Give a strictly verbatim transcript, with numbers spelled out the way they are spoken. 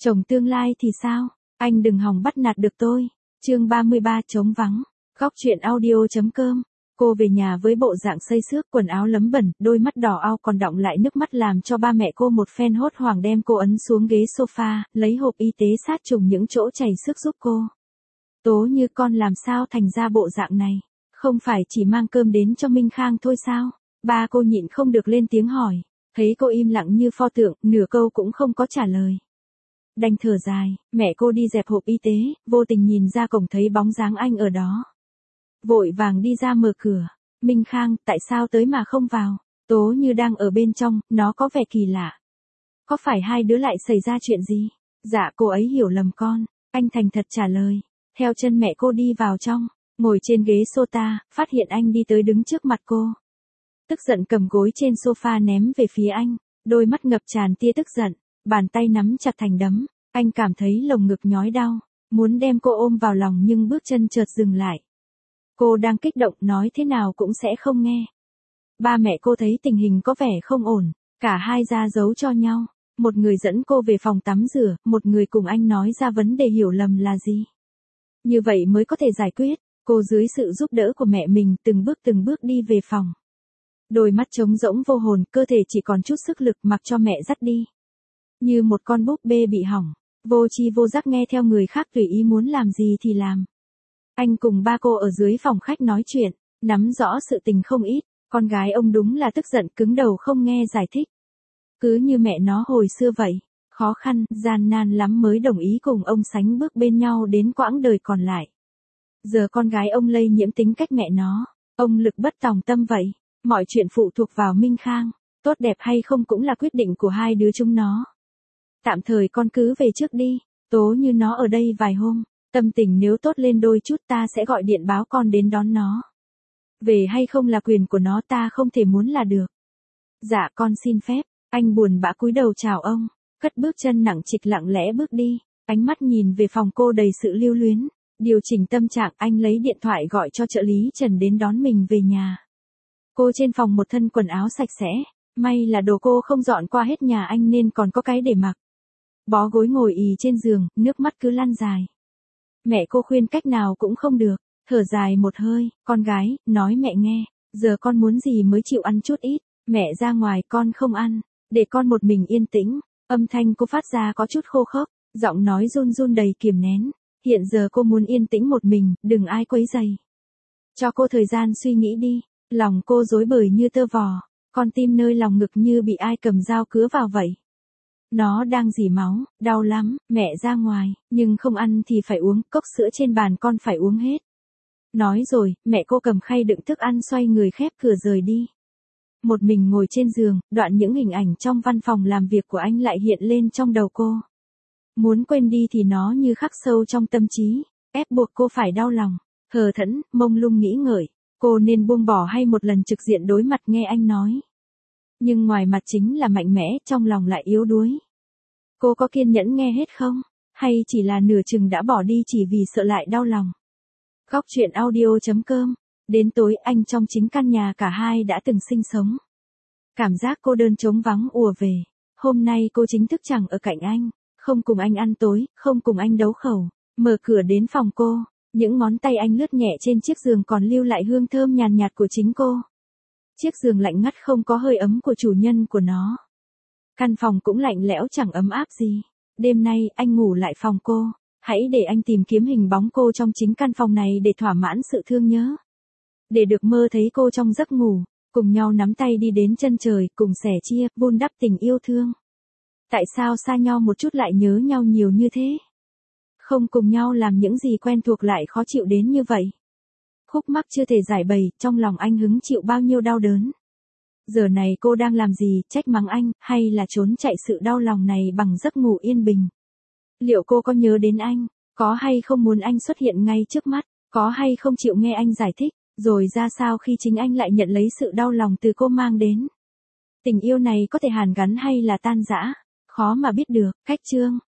Chồng tương lai thì sao? Anh đừng hòng bắt nạt được tôi. Chương ba mươi ba trống vắng. Góc truyện audio chấm com. Cô về nhà với bộ dạng xây xước, quần áo lấm bẩn, đôi mắt đỏ ao còn đọng lại nước mắt làm cho ba mẹ cô một phen hốt hoảng đem cô ấn xuống ghế sofa, lấy hộp y tế sát trùng những chỗ chảy xước giúp cô. Tố Như, con làm sao thành ra bộ dạng này? Không phải chỉ mang cơm đến cho Minh Khang thôi sao? Ba cô nhịn không được lên tiếng hỏi. Thấy cô im lặng như pho tượng, nửa câu cũng không có trả lời. Đành thở dài, mẹ cô đi dẹp hộp y tế, vô tình nhìn ra cổng thấy bóng dáng anh ở đó. Vội vàng đi ra mở cửa. Minh Khang, tại sao tới mà không vào? Tố Như đang ở bên trong, nó có vẻ kỳ lạ. Có phải hai đứa lại xảy ra chuyện gì? Dạ cô ấy hiểu lầm con. Anh thành thật trả lời. Theo chân mẹ cô đi vào trong, ngồi trên ghế sofa, phát hiện anh đi tới đứng trước mặt cô. Tức giận cầm gối trên sofa ném về phía anh, đôi mắt ngập tràn tia tức giận, bàn tay nắm chặt thành đấm. Anh cảm thấy lồng ngực nhói đau, muốn đem cô ôm vào lòng nhưng bước chân chợt dừng lại. Cô đang kích động, nói thế nào cũng sẽ không nghe. Ba mẹ cô thấy tình hình có vẻ không ổn, cả hai ra giấu cho nhau. Một người dẫn cô về phòng tắm rửa, một người cùng anh nói ra vấn đề hiểu lầm là gì. Như vậy mới có thể giải quyết. Cô dưới sự giúp đỡ của mẹ mình từng bước từng bước đi về phòng. Đôi mắt trống rỗng vô hồn, cơ thể chỉ còn chút sức lực mặc cho mẹ dắt đi. Như một con búp bê bị hỏng, vô tri vô giác nghe theo người khác tùy ý muốn làm gì thì làm. Anh cùng ba cô ở dưới phòng khách nói chuyện, nắm rõ sự tình không ít, con gái ông đúng là tức giận cứng đầu không nghe giải thích. Cứ như mẹ nó hồi xưa vậy, khó khăn, gian nan lắm mới đồng ý cùng ông sánh bước bên nhau đến quãng đời còn lại. Giờ con gái ông lây nhiễm tính cách mẹ nó, ông lực bất tòng tâm vậy, mọi chuyện phụ thuộc vào Minh Khang, tốt đẹp hay không cũng là quyết định của hai đứa chúng nó. Tạm thời con cứ về trước đi, Tố Như nó ở đây vài hôm, tâm tình nếu tốt lên đôi chút ta sẽ gọi điện báo con đến đón nó. Về hay không là quyền của nó, ta không thể muốn là được. Dạ con xin phép, anh buồn bã cúi đầu chào ông, cất bước chân nặng trịch lặng lẽ bước đi, ánh mắt nhìn về phòng cô đầy sự lưu luyến. Điều chỉnh tâm trạng, anh lấy điện thoại gọi cho trợ lý Trần đến đón mình về nhà. Cô trên phòng một thân quần áo sạch sẽ, may là đồ cô không dọn qua hết nhà anh nên còn có cái để mặc. Bó gối ngồi ì trên giường, nước mắt cứ lăn dài. Mẹ cô khuyên cách nào cũng không được, thở dài một hơi, con gái, nói mẹ nghe, giờ con muốn gì mới chịu ăn chút ít, mẹ ra ngoài con không ăn, để con một mình yên tĩnh. Âm thanh cô phát ra có chút khô khốc, giọng nói run run đầy kiềm nén. Hiện giờ cô muốn yên tĩnh một mình, đừng ai quấy rầy. Cho cô thời gian suy nghĩ đi. Lòng cô rối bời như tơ vò, con tim nơi lòng ngực như bị ai cầm dao cứa vào vậy. Nó đang rỉ máu, đau lắm, mẹ ra ngoài, nhưng không ăn thì phải uống, cốc sữa trên bàn con phải uống hết. Nói rồi, mẹ cô cầm khay đựng thức ăn xoay người khép cửa rời đi. Một mình ngồi trên giường, đoạn những hình ảnh trong văn phòng làm việc của anh lại hiện lên trong đầu cô. Muốn quên đi thì nó như khắc sâu trong tâm trí, ép buộc cô phải đau lòng, hờ thẫn, mông lung nghĩ ngợi, cô nên buông bỏ hay một lần trực diện đối mặt nghe anh nói. Nhưng ngoài mặt chính là mạnh mẽ, trong lòng lại yếu đuối. Cô có kiên nhẫn nghe hết không? Hay chỉ là nửa chừng đã bỏ đi chỉ vì sợ lại đau lòng? Góc truyện audio chấm com. Đến tối anh trong chính căn nhà cả hai đã từng sinh sống. Cảm giác cô đơn trống vắng ùa về. Hôm nay cô chính thức chẳng ở cạnh anh. Không cùng anh ăn tối, không cùng anh đấu khẩu, mở cửa đến phòng cô, những ngón tay anh lướt nhẹ trên chiếc giường còn lưu lại hương thơm nhàn nhạt của chính cô. Chiếc giường lạnh ngắt không có hơi ấm của chủ nhân của nó. Căn phòng cũng lạnh lẽo chẳng ấm áp gì. Đêm nay anh ngủ lại phòng cô, hãy để anh tìm kiếm hình bóng cô trong chính căn phòng này để thỏa mãn sự thương nhớ. Để được mơ thấy cô trong giấc ngủ, cùng nhau nắm tay đi đến chân trời, cùng sẻ chia, vun đắp tình yêu thương. Tại sao xa nhau một chút lại nhớ nhau nhiều như thế? Không cùng nhau làm những gì quen thuộc lại khó chịu đến như vậy. Khúc mắc chưa thể giải bày, trong lòng anh hứng chịu bao nhiêu đau đớn. Giờ này cô đang làm gì, trách mắng anh, hay là trốn chạy sự đau lòng này bằng giấc ngủ yên bình? Liệu cô có nhớ đến anh, có hay không muốn anh xuất hiện ngay trước mắt, có hay không chịu nghe anh giải thích, rồi ra sao khi chính anh lại nhận lấy sự đau lòng từ cô mang đến? Tình yêu này có thể hàn gắn hay là tan rã? Khó mà biết được. Cách chương